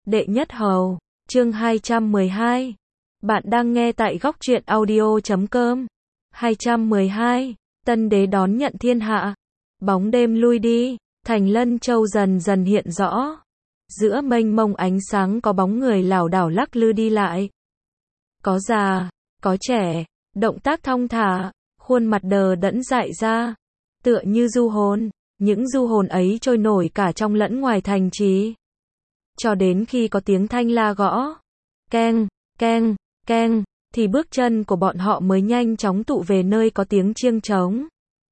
Đệ nhất hầu, chương 212. Bạn đang nghe tại góc truyện audio.com. 212. Tân đế đón nhận thiên hạ. Bóng đêm lui đi, thành Lân Châu dần dần hiện rõ. Giữa mênh mông ánh sáng có bóng người lảo đảo lắc lư đi lại. Có già, có trẻ, động tác thong thả, khuôn mặt đờ đẫn dại ra, tựa như du hồn. Những du hồn ấy trôi nổi cả trong lẫn ngoài thành trì. Cho đến khi có tiếng thanh la gõ, keng, keng, keng, thì bước chân của bọn họ mới nhanh chóng tụ về nơi có tiếng chiêng trống.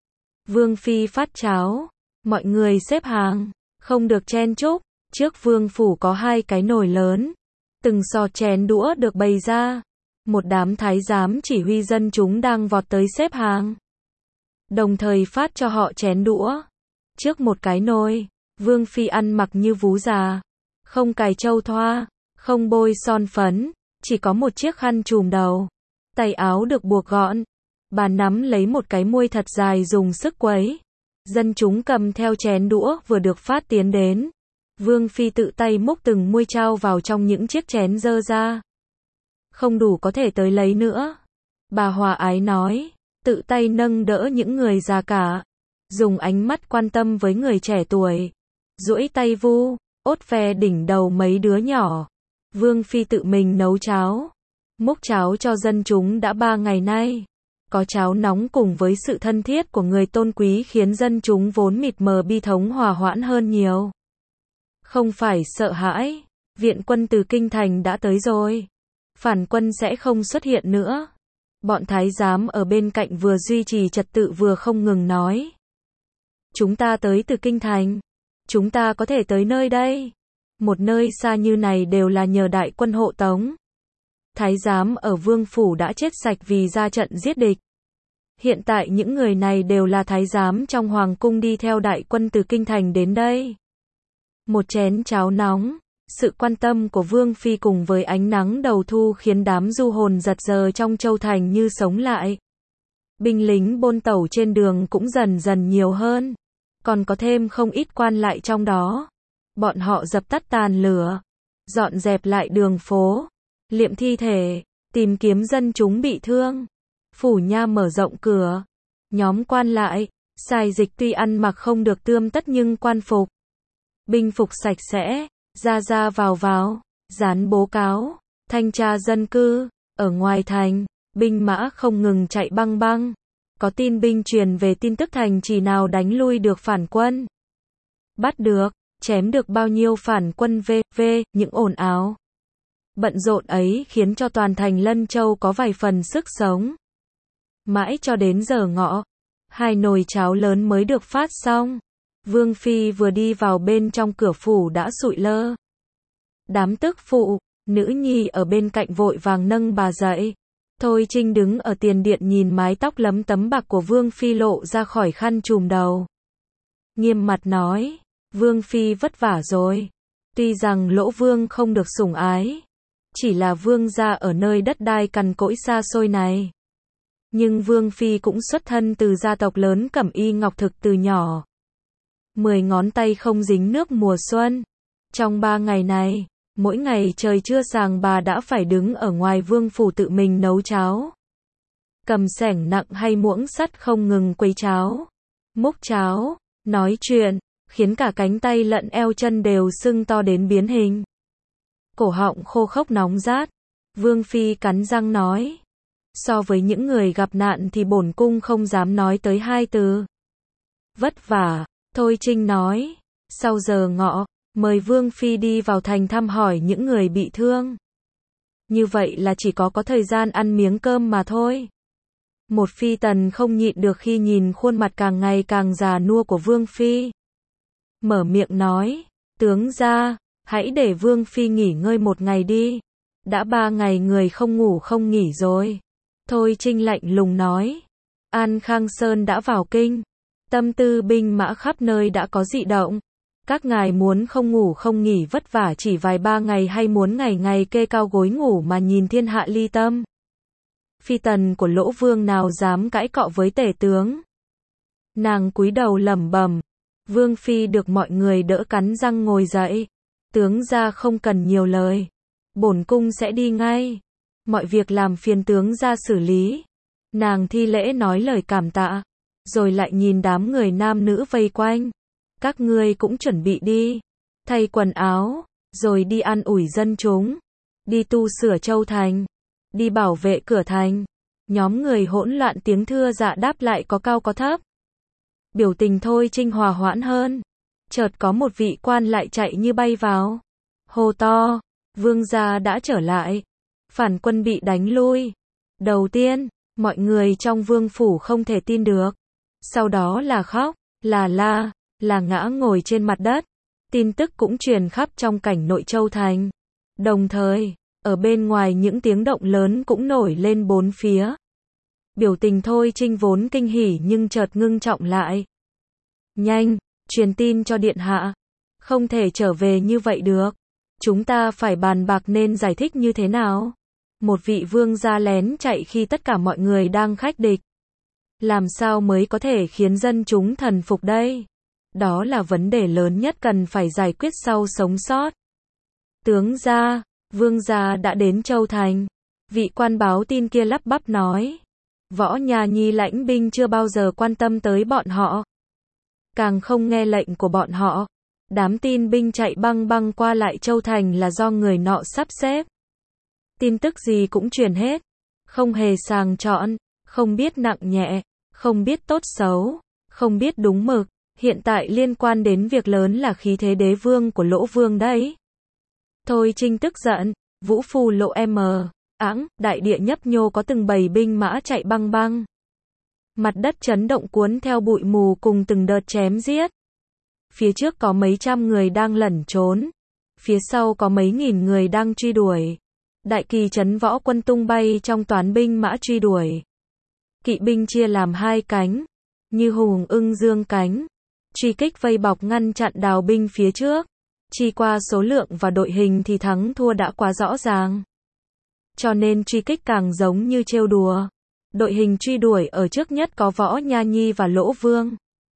Vương phi phát cháo, mọi người xếp hàng, không được chen chúc. Trước vương phủ có 2 cái nồi lớn, từng sò chén đũa được bày ra. Một đám thái giám chỉ huy dân chúng đang vọt tới xếp hàng, đồng thời phát cho họ chén đũa. Trước một cái nồi, vương phi ăn mặc như vú già, không cài châu thoa, không bôi son phấn, chỉ có một chiếc khăn trùm đầu, tay áo được buộc gọn. Bà nắm lấy một cái muôi thật dài dùng sức quấy. Dân chúng cầm theo chén đũa vừa được phát tiến đến. Vương phi tự tay múc từng muôi trao vào trong những chiếc chén dơ ra. Không đủ có thể tới lấy nữa. Bà hòa ái nói, tự tay nâng đỡ những người già cả, dùng ánh mắt quan tâm với người trẻ tuổi, duỗi tay vu, ốt ve đỉnh đầu mấy đứa nhỏ. Vương phi tự mình nấu cháo, múc cháo cho dân chúng đã 3 ngày nay. Có cháo nóng cùng với sự thân thiết của người tôn quý khiến dân chúng vốn mịt mờ bi thống hòa hoãn hơn nhiều. Không phải sợ hãi, viện quân từ kinh thành đã tới rồi. Phản quân sẽ không xuất hiện nữa. Bọn thái giám ở bên cạnh vừa duy trì trật tự vừa không ngừng nói. Chúng ta tới từ kinh thành. Chúng ta có thể tới nơi đây. Một nơi xa như này đều là nhờ đại quân hộ tống. Thái giám ở vương phủ đã chết sạch vì ra trận giết địch. Hiện tại những người này đều là thái giám trong hoàng cung đi theo đại quân từ kinh thành đến đây. Một chén cháo nóng, sự quan tâm của vương phi cùng với ánh nắng đầu thu khiến đám du hồn giật giờ trong châu thành như sống lại. Binh lính bôn tẩu trên đường cũng dần dần nhiều hơn, còn có thêm không ít quan lại trong đó. Bọn họ dập tắt tàn lửa, dọn dẹp lại đường phố, liệm thi thể, tìm kiếm dân chúng bị thương. Phủ nha mở rộng cửa. Nhóm quan lại, sai dịch tuy ăn mặc không được tươm tất nhưng quan phục, binh phục sạch sẽ, ra ra vào, dán bố cáo, thanh tra dân cư. Ở ngoài thành, binh mã không ngừng chạy băng băng. Có tin binh truyền về tin tức thành trì nào đánh lui được phản quân, bắt được, chém được bao nhiêu phản quân những ồn ào bận rộn ấy khiến cho toàn thành Lân Châu có vài phần sức sống. Mãi cho đến giờ ngọ, 2 nồi cháo lớn mới được phát xong. Vương phi vừa đi vào bên trong cửa phủ đã sụi lơ. Đám tức phụ, nữ nhi ở bên cạnh vội vàng nâng bà dậy. Thôi Trinh đứng ở tiền điện nhìn mái tóc lấm tấm bạc của vương phi lộ ra khỏi khăn trùm đầu, nghiêm mặt nói, vương phi vất vả rồi. Tuy rằng Lỗ Vương không được sủng ái, chỉ là vương gia ở nơi đất đai cằn cỗi xa xôi này, nhưng vương phi cũng xuất thân từ gia tộc lớn Cẩm Y Ngọc Thực từ nhỏ. 10 ngón tay không dính nước mùa xuân. Trong 3 ngày này, mỗi ngày trời chưa sáng bà đã phải đứng ở ngoài vương phủ tự mình nấu cháo, cầm xẻng nặng hay muỗng sắt không ngừng quấy cháo, múc cháo, nói chuyện, khiến cả cánh tay lẫn eo chân đều sưng to đến biến hình. Cổ họng khô khốc nóng rát. Vương phi cắn răng nói, so với những người gặp nạn thì bổn cung không dám nói tới 2 từ vất vả. Thôi Trinh nói, sau giờ ngọ, mời vương phi đi vào thành thăm hỏi những người bị thương. Như vậy là chỉ có thời gian ăn miếng cơm mà thôi. Một phi tần không nhịn được khi nhìn khuôn mặt càng ngày càng già nua của vương phi, mở miệng nói, tướng gia, hãy để vương phi nghỉ ngơi một ngày đi. Đã 3 ngày người không ngủ không nghỉ rồi. Thôi Trinh lạnh lùng nói, An Khang Sơn đã vào kinh, tâm tư binh mã khắp nơi đã có dị động. Các ngài muốn không ngủ không nghỉ vất vả chỉ vài 3 ngày hay muốn ngày ngày kê cao gối ngủ mà nhìn thiên hạ ly tâm? Phi tần của Lỗ Vương nào dám cãi cọ với tể tướng. Nàng cúi đầu lẩm bẩm. Vương phi được mọi người đỡ cắn răng ngồi dậy. Tướng gia không cần nhiều lời. Bổn cung sẽ đi ngay. Mọi việc làm phiền tướng gia xử lý. Nàng thi lễ nói lời cảm tạ. Rồi lại nhìn đám người nam nữ vây quanh. Các ngươi cũng chuẩn bị đi. Thay quần áo. Rồi đi an ủi dân chúng. Đi tu sửa châu thành. Đi bảo vệ cửa thành. Nhóm người hỗn loạn tiếng thưa dạ đáp lại có cao có thấp. Biểu tình Thôi Trinh hòa hoãn hơn. Chợt có một vị quan lại chạy như bay vào. Hô to, vương gia đã trở lại. Phản quân bị đánh lui. Đầu tiên, mọi người trong vương phủ không thể tin được. Sau đó là khóc, là la, là ngã ngồi trên mặt đất. Tin tức cũng truyền khắp trong cảnh nội châu thành. Đồng thời, ở bên ngoài những tiếng động lớn cũng nổi lên bốn phía. Biểu tình Thôi Trinh vốn kinh hỉ nhưng chợt ngưng trọng lại. Nhanh, truyền tin cho điện hạ. Không thể trở về như vậy được. Chúng ta phải bàn bạc nên giải thích như thế nào. Một vị vương gia lén chạy khi tất cả mọi người đang khách địch. Làm sao mới có thể khiến dân chúng thần phục đây? Đó là vấn đề lớn nhất cần phải giải quyết sau sống sót. Tướng gia, vương gia đã đến châu thành. Vị quan báo tin kia lắp bắp nói. Võ Nha Nhi lãnh binh chưa bao giờ quan tâm tới bọn họ. Càng không nghe lệnh của bọn họ. Đám tin binh chạy băng băng qua lại châu thành là do người nọ sắp xếp. Tin tức gì cũng truyền hết. Không hề sàng chọn, không biết nặng nhẹ, không biết tốt xấu, không biết đúng mực. Hiện tại liên quan đến việc lớn là khí thế đế vương của Lỗ Vương đấy. Thôi Trinh tức giận, vũ phù lộ đại địa nhấp nhô có từng bầy binh mã chạy băng băng. Mặt đất chấn động cuốn theo bụi mù cùng từng đợt chém giết. Phía trước có mấy trăm người đang lẩn trốn. Phía sau có mấy nghìn người đang truy đuổi. Đại kỳ trấn võ quân tung bay trong toán binh mã truy đuổi. Kỵ binh chia làm hai cánh. Như hùng ưng dương cánh. Truy kích vây bọc ngăn chặn đào binh phía trước. Chỉ qua số lượng và đội hình thì thắng thua đã quá rõ ràng. Cho nên truy kích càng giống như trêu đùa. Đội hình truy đuổi ở trước nhất có Võ Nha Nhi và Lỗ Vương.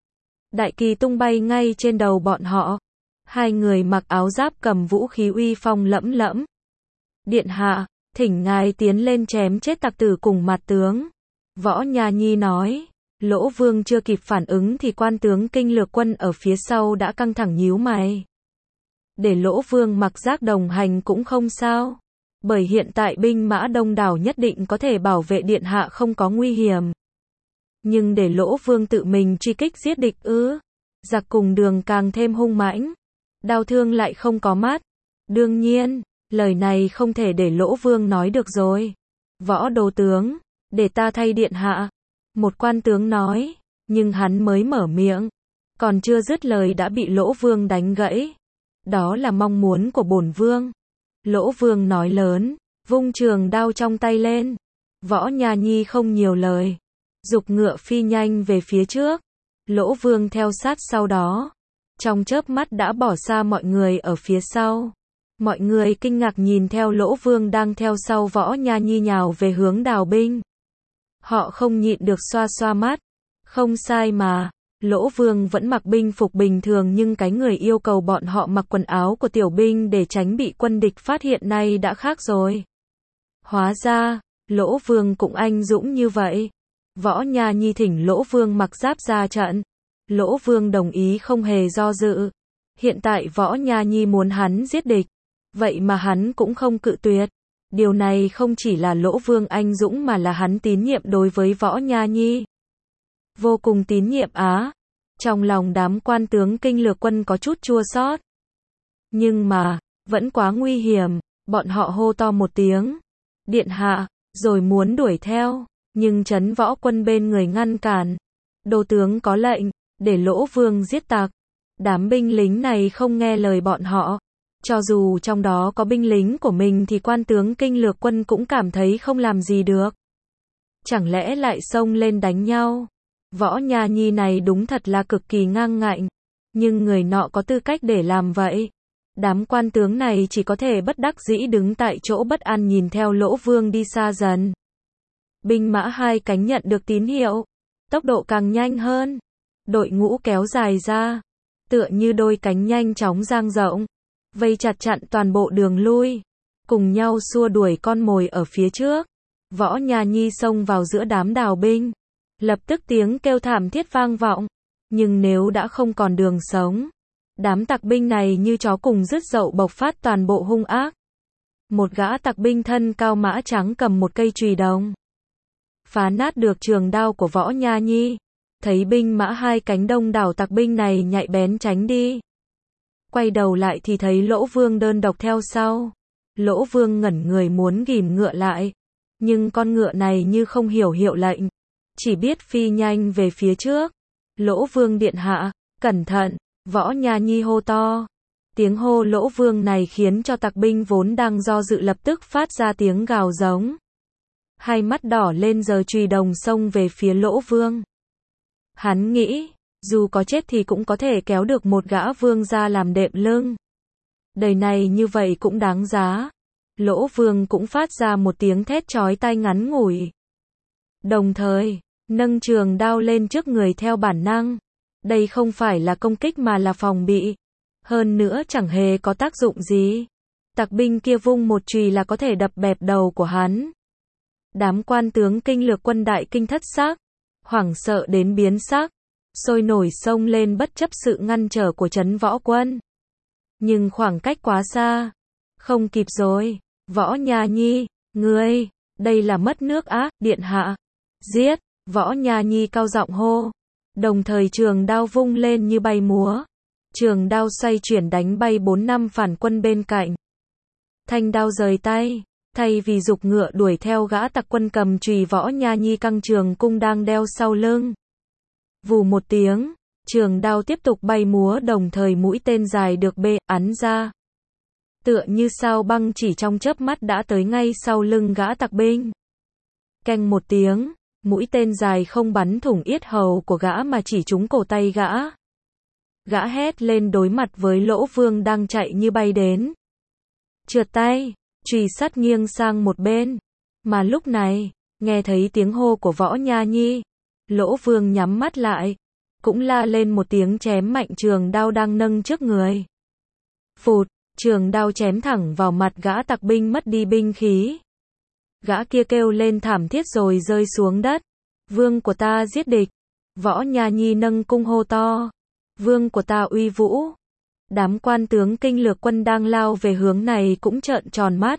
Đại kỳ tung bay ngay trên đầu bọn họ. Hai người mặc áo giáp cầm vũ khí uy phong lẫm lẫm. Điện hạ, thỉnh ngài tiến lên chém chết tặc tử cùng mặt tướng. Võ Nha Nhi nói. Lỗ Vương chưa kịp phản ứng thì quan tướng kinh lược quân ở phía sau đã căng thẳng nhíu mày. Để Lỗ Vương mặc giáp đồng hành cũng không sao. Bởi hiện tại binh mã đông đảo nhất định có thể bảo vệ điện hạ không có nguy hiểm. Nhưng để Lỗ Vương tự mình truy kích giết địch ư? Giặc cùng đường càng thêm hung mãnh. Đao thương lại không có mắt. Đương nhiên, lời này không thể để Lỗ Vương nói được rồi. Võ đô tướng, để ta thay điện hạ. Một quan tướng nói, nhưng hắn mới mở miệng. Còn chưa dứt lời đã bị Lỗ Vương đánh gãy. Đó là mong muốn của bổn vương. Lỗ Vương nói lớn, vung trường đao trong tay lên. Võ Nha Nhi không nhiều lời. Giục ngựa phi nhanh về phía trước. Lỗ Vương theo sát sau đó. Trong chớp mắt đã bỏ xa mọi người ở phía sau. Mọi người kinh ngạc nhìn theo Lỗ Vương đang theo sau Võ Nha Nhi nhào về hướng đào binh. Họ không nhịn được xoa xoa mắt. Không sai mà. Lỗ Vương vẫn mặc binh phục bình thường nhưng cái người yêu cầu bọn họ mặc quần áo của tiểu binh để tránh bị quân địch phát hiện nay đã khác rồi. Hóa ra, Lỗ Vương cũng anh dũng như vậy. Võ Nha Nhi thỉnh Lỗ Vương mặc giáp ra trận. Lỗ Vương đồng ý không hề do dự. Hiện tại Võ Nha Nhi muốn hắn giết địch. Vậy mà hắn cũng không cự tuyệt. Điều này không chỉ là Lỗ Vương anh dũng mà là hắn tín nhiệm đối với Võ Nha Nhi. Vô cùng tín nhiệm á. Trong lòng đám quan tướng kinh lược quân có chút chua xót. Nhưng mà, vẫn quá nguy hiểm. Bọn họ hô to một tiếng. Điện hạ, rồi muốn đuổi theo. Nhưng trấn võ quân bên người ngăn cản. Đô tướng có lệnh, để Lỗ Vương giết tặc. Đám binh lính này không nghe lời bọn họ. Cho dù trong đó có binh lính của mình thì quan tướng kinh lược quân cũng cảm thấy không làm gì được. Chẳng lẽ lại xông lên đánh nhau? Võ Nha Nhi này đúng thật là cực kỳ ngang ngạnh. Nhưng người nọ có tư cách để làm vậy. Đám quan tướng này chỉ có thể bất đắc dĩ đứng tại chỗ bất an nhìn theo Lỗ Vương đi xa dần. Binh mã hai cánh nhận được tín hiệu. Tốc độ càng nhanh hơn. Đội ngũ kéo dài ra. Tựa như đôi cánh nhanh chóng dang rộng. vây chặt chặn toàn bộ đường lui, cùng nhau xua đuổi con mồi ở phía trước. Võ Nha Nhi xông vào giữa đám đào binh, lập tức tiếng kêu thảm thiết vang vọng, nhưng nếu đã không còn đường sống, đám tặc binh này như chó cùng rứt dậu bộc phát toàn bộ hung ác. Một gã tặc binh thân cao mã trắng cầm một cây chùy đồng, phá nát được trường đao của Võ Nha Nhi. Thấy binh mã hai cánh đông đảo tặc binh này nhạy bén tránh đi. Quay đầu lại thì thấy Lỗ Vương đơn độc theo sau. Lỗ Vương ngẩn người muốn ghìm ngựa lại, nhưng con ngựa này như không hiểu hiệu lệnh, chỉ biết phi nhanh về phía trước. Lỗ Vương điện hạ, cẩn thận, Võ Nha Nhi hô to. Tiếng hô Lỗ Vương này khiến cho tặc binh vốn đang do dự lập tức phát ra tiếng gào giống. Hai mắt đỏ lên giơ chùy đồng xông về phía Lỗ Vương. Hắn nghĩ, dù có chết thì cũng có thể kéo được một gã vương ra làm đệm lưng. Đời này như vậy cũng đáng giá. Lỗ Vương cũng phát ra một tiếng thét chói tai ngắn ngủi. Đồng thời, nâng trường đao lên trước người theo bản năng. Đây không phải là công kích mà là phòng bị. Hơn nữa chẳng hề có tác dụng gì. Tặc binh kia vung một chùy là có thể đập bẹp đầu của hắn. Đám quan tướng kinh lược quân đại kinh thất sắc, hoảng sợ đến biến sắc, sôi nổi xông lên bất chấp sự ngăn trở của trấn võ quân. Nhưng khoảng cách quá xa, không kịp rồi. Võ Nha Nhi, ngươi, đây là mất nước á, điện hạ. Giết, Võ Nha Nhi cao giọng hô, đồng thời trường đao vung lên như bay múa. Trường đao xoay chuyển đánh bay 4-5 phản quân bên cạnh. Thanh đao rời tay, thay vì giục ngựa đuổi theo gã tặc quân cầm chùy, Võ Nha Nhi căng trường cung đang đeo sau lưng. Vù một tiếng, trường đao tiếp tục bay múa, đồng thời mũi tên dài được ấn ra. Tựa như sao băng chỉ trong chớp mắt đã tới ngay sau lưng gã tặc binh. Keng một tiếng, mũi tên dài không bắn thủng yết hầu của gã mà chỉ trúng cổ tay gã. Gã hét lên đối mặt với Lỗ Vương đang chạy như bay đến. Trượt tay, chùy sắt nghiêng sang một bên. Mà lúc này, nghe thấy tiếng hô của Võ Nha Nhi, Lỗ Vương nhắm mắt lại, cũng la lên một tiếng chém mạnh trường đao đang nâng trước người. Phụt, trường đao chém thẳng vào mặt gã tặc binh mất đi binh khí. Gã kia kêu lên thảm thiết rồi rơi xuống đất. Vương của ta giết địch. Võ Nha Nhi nâng cung hô to. Vương của ta uy vũ. Đám quan tướng kinh lược quân đang lao về hướng này cũng trợn tròn mắt.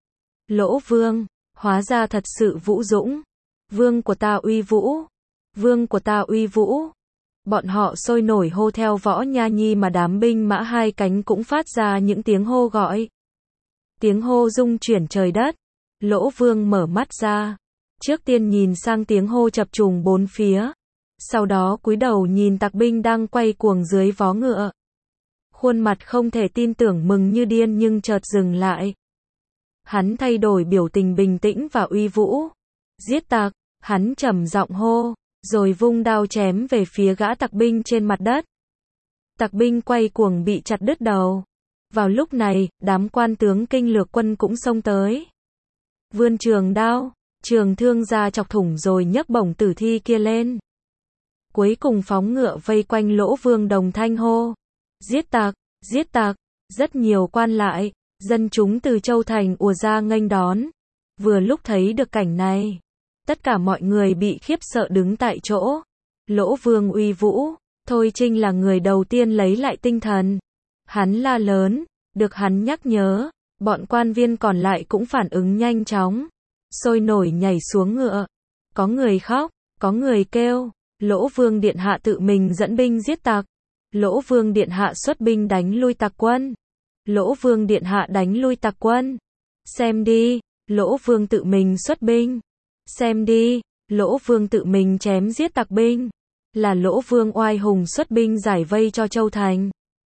Lỗ Vương, hóa ra thật sự vũ dũng. Vương của ta uy vũ. Vương của ta uy vũ. Bọn họ sôi nổi hô theo Võ Nha Nhi, mà đám binh mã hai cánh cũng phát ra những tiếng hô gọi. Tiếng hô rung chuyển trời đất. Lỗ Vương mở mắt ra. Trước tiên nhìn sang tiếng hô chập trùng bốn phía. Sau đó cúi đầu nhìn tặc binh đang quay cuồng dưới vó ngựa. Khuôn mặt không thể tin tưởng, mừng như điên nhưng chợt dừng lại. Hắn thay đổi biểu tình bình tĩnh và uy vũ. Giết tặc, hắn trầm giọng hô, rồi vung đao chém về phía gã tặc binh trên mặt đất. Tặc binh quay cuồng bị chặt đứt đầu. Vào lúc này, đám quan tướng kinh lược quân cũng xông tới. Vươn trường đao, trường thương ra chọc thủng rồi nhấc bổng tử thi kia lên. Cuối cùng phóng ngựa vây quanh Lỗ Vương đồng thanh hô. Giết tặc, giết tặc. Rất nhiều quan lại, dân chúng từ châu thành ùa ra nghênh đón. Vừa lúc thấy được cảnh này, tất cả mọi người bị khiếp sợ đứng tại chỗ. Lỗ Vương uy vũ, Thôi Trinh là người đầu tiên lấy lại tinh thần. Hắn la lớn, được hắn nhắc nhớ, bọn quan viên còn lại cũng phản ứng nhanh chóng, sôi nổi nhảy xuống ngựa. Có người khóc, có người kêu, Lỗ Vương điện hạ tự mình dẫn binh giết tặc. Lỗ Vương điện hạ xuất binh đánh lui tặc quân. Lỗ Vương điện hạ đánh lui tặc quân. Xem đi, Lỗ Vương tự mình xuất binh. Xem đi, Lỗ Vương tự mình chém giết tặc binh. Là Lỗ Vương oai hùng xuất binh giải vây cho châu thành.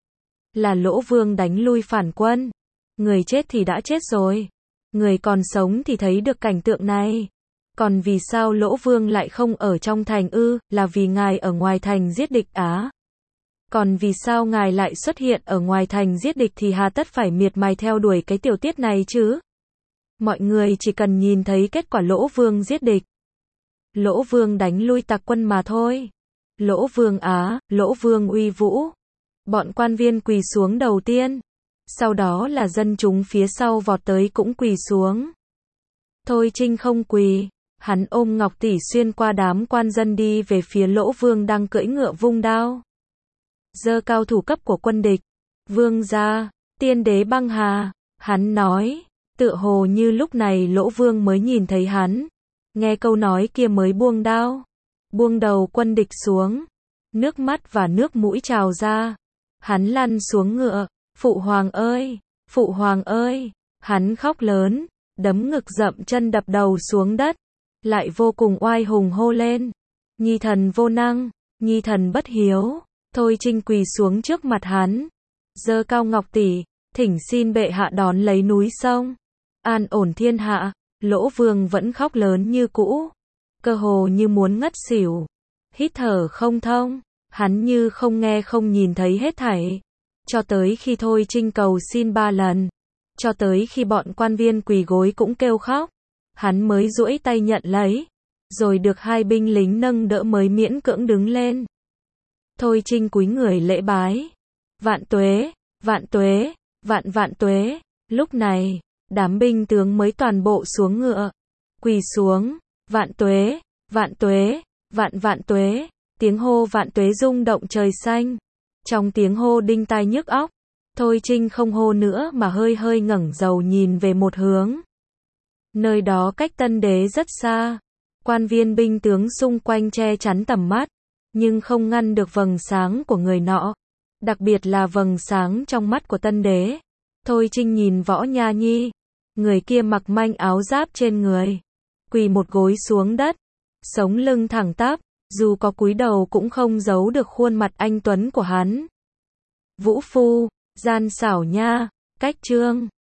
Là Lỗ Vương đánh lui phản quân. Người chết thì đã chết rồi. Người còn sống thì thấy được cảnh tượng này. Còn vì sao Lỗ Vương lại không ở trong thành ư? Là vì ngài ở ngoài thành giết địch á? Còn vì sao ngài lại xuất hiện ở ngoài thành giết địch thì hà tất phải miệt mài theo đuổi cái tiểu tiết này chứ? Mọi người chỉ cần nhìn thấy kết quả Lỗ Vương giết địch. Lỗ Vương đánh lui tặc quân mà thôi. Lỗ Vương á, Lỗ Vương uy vũ. Bọn quan viên quỳ xuống đầu tiên. Sau đó là dân chúng phía sau vọt tới cũng quỳ xuống. Thôi Trinh không quỳ, hắn ôm Ngọc Tỷ xuyên qua đám quan dân đi về phía Lỗ Vương đang cưỡi ngựa vung đao. Giơ cao thủ cấp của quân địch. Vương gia, tiên đế băng hà, hắn nói, tựa hồ như lúc này Lỗ Vương mới nhìn thấy hắn. Nghe câu nói kia mới buông đao, buông đầu quân địch xuống, nước mắt và nước mũi trào ra. Hắn lăn xuống ngựa, phụ hoàng ơi, phụ hoàng ơi, hắn khóc lớn, đấm ngực dậm chân đập đầu xuống đất, lại vô cùng oai hùng hô lên, nhi thần vô năng, nhi thần bất hiếu. Thôi Trinh quỳ xuống trước mặt hắn, giơ cao Ngọc Tỷ, thỉnh xin bệ hạ đón lấy núi sông, an ổn thiên hạ. Lỗ Vương vẫn khóc lớn như cũ, cơ hồ như muốn ngất xỉu, hít thở không thông, hắn như không nghe không nhìn thấy hết thảy. Cho tới khi Thôi Trinh cầu xin 3 lần, cho tới khi bọn quan viên quỳ gối cũng kêu khóc, hắn mới duỗi tay nhận lấy, rồi được 2 binh lính nâng đỡ mới miễn cưỡng đứng lên. Thôi Trinh cúi người lễ bái, vạn tuế, vạn tuế, vạn vạn tuế. Lúc này, đám binh tướng mới toàn bộ xuống ngựa, quỳ xuống, vạn tuế, vạn tuế, vạn vạn tuế. Tiếng hô vạn tuế rung động trời xanh. Trong tiếng hô đinh tai nhức óc, Thôi Trinh không hô nữa mà hơi hơi ngẩng đầu nhìn về một hướng. Nơi đó cách Tân Đế rất xa, quan viên binh tướng xung quanh che chắn tầm mắt, nhưng không ngăn được vầng sáng của người nọ, đặc biệt là vầng sáng trong mắt của Tân Đế. Thôi Trinh nhìn Võ Nha Nhi, người kia mặc manh áo giáp trên người, quỳ một gối xuống đất, sống lưng thẳng tắp, dù có cúi đầu cũng không giấu được khuôn mặt anh tuấn của hắn. Vũ phu, gian xảo nha, cách trương.